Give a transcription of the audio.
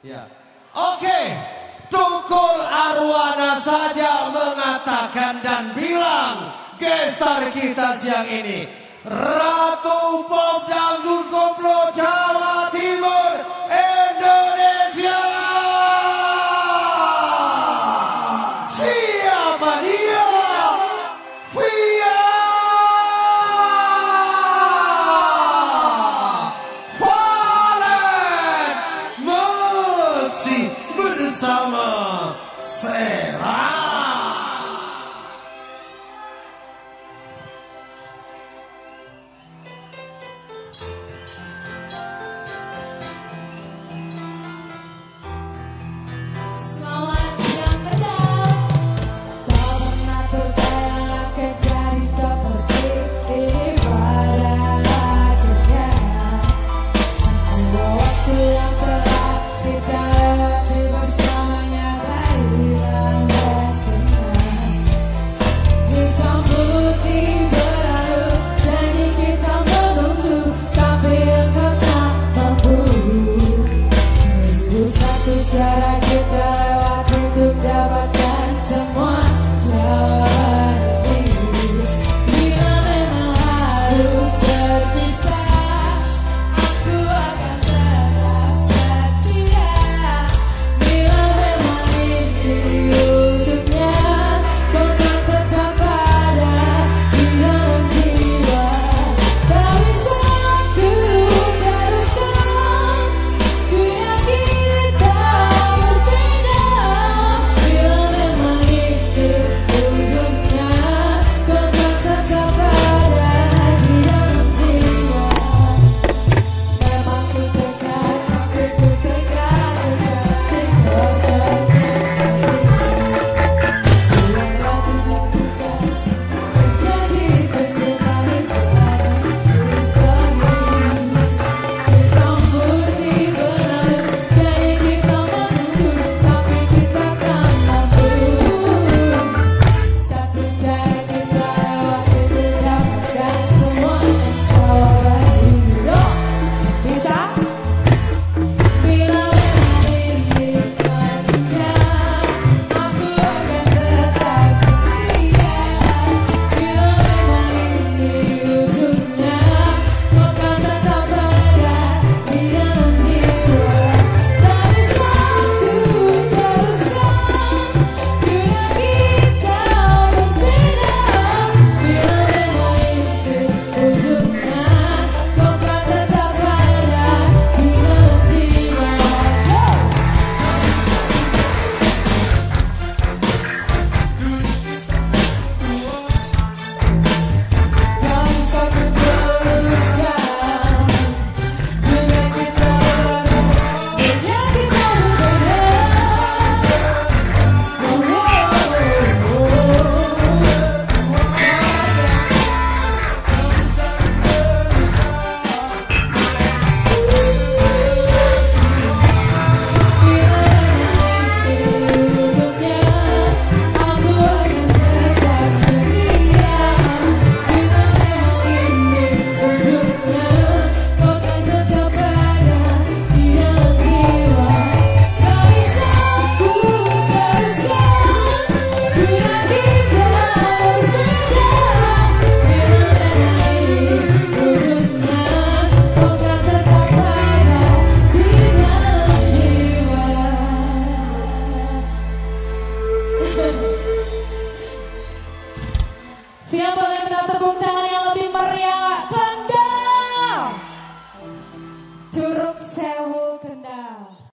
Ya. Oke, Tukul Arwana saja mengatakan dan bilang gestar kita siang ini Ratu Pop Dangdut Koplo Jawa Timur Indonesia. Siapa dia? Via Valen masih bersama Sera. Cara kita lewati untuk dapatkan semua jawaban ini. Bila memang harus berpisah, aku akan tetap setia. Bila memang ini ujungnya, kau kan tetap ada di dalam jiwa. Tak bisa aku teruskan, ku yakin Via boleh minta tepuk tangan yang lebih meriah, nggak?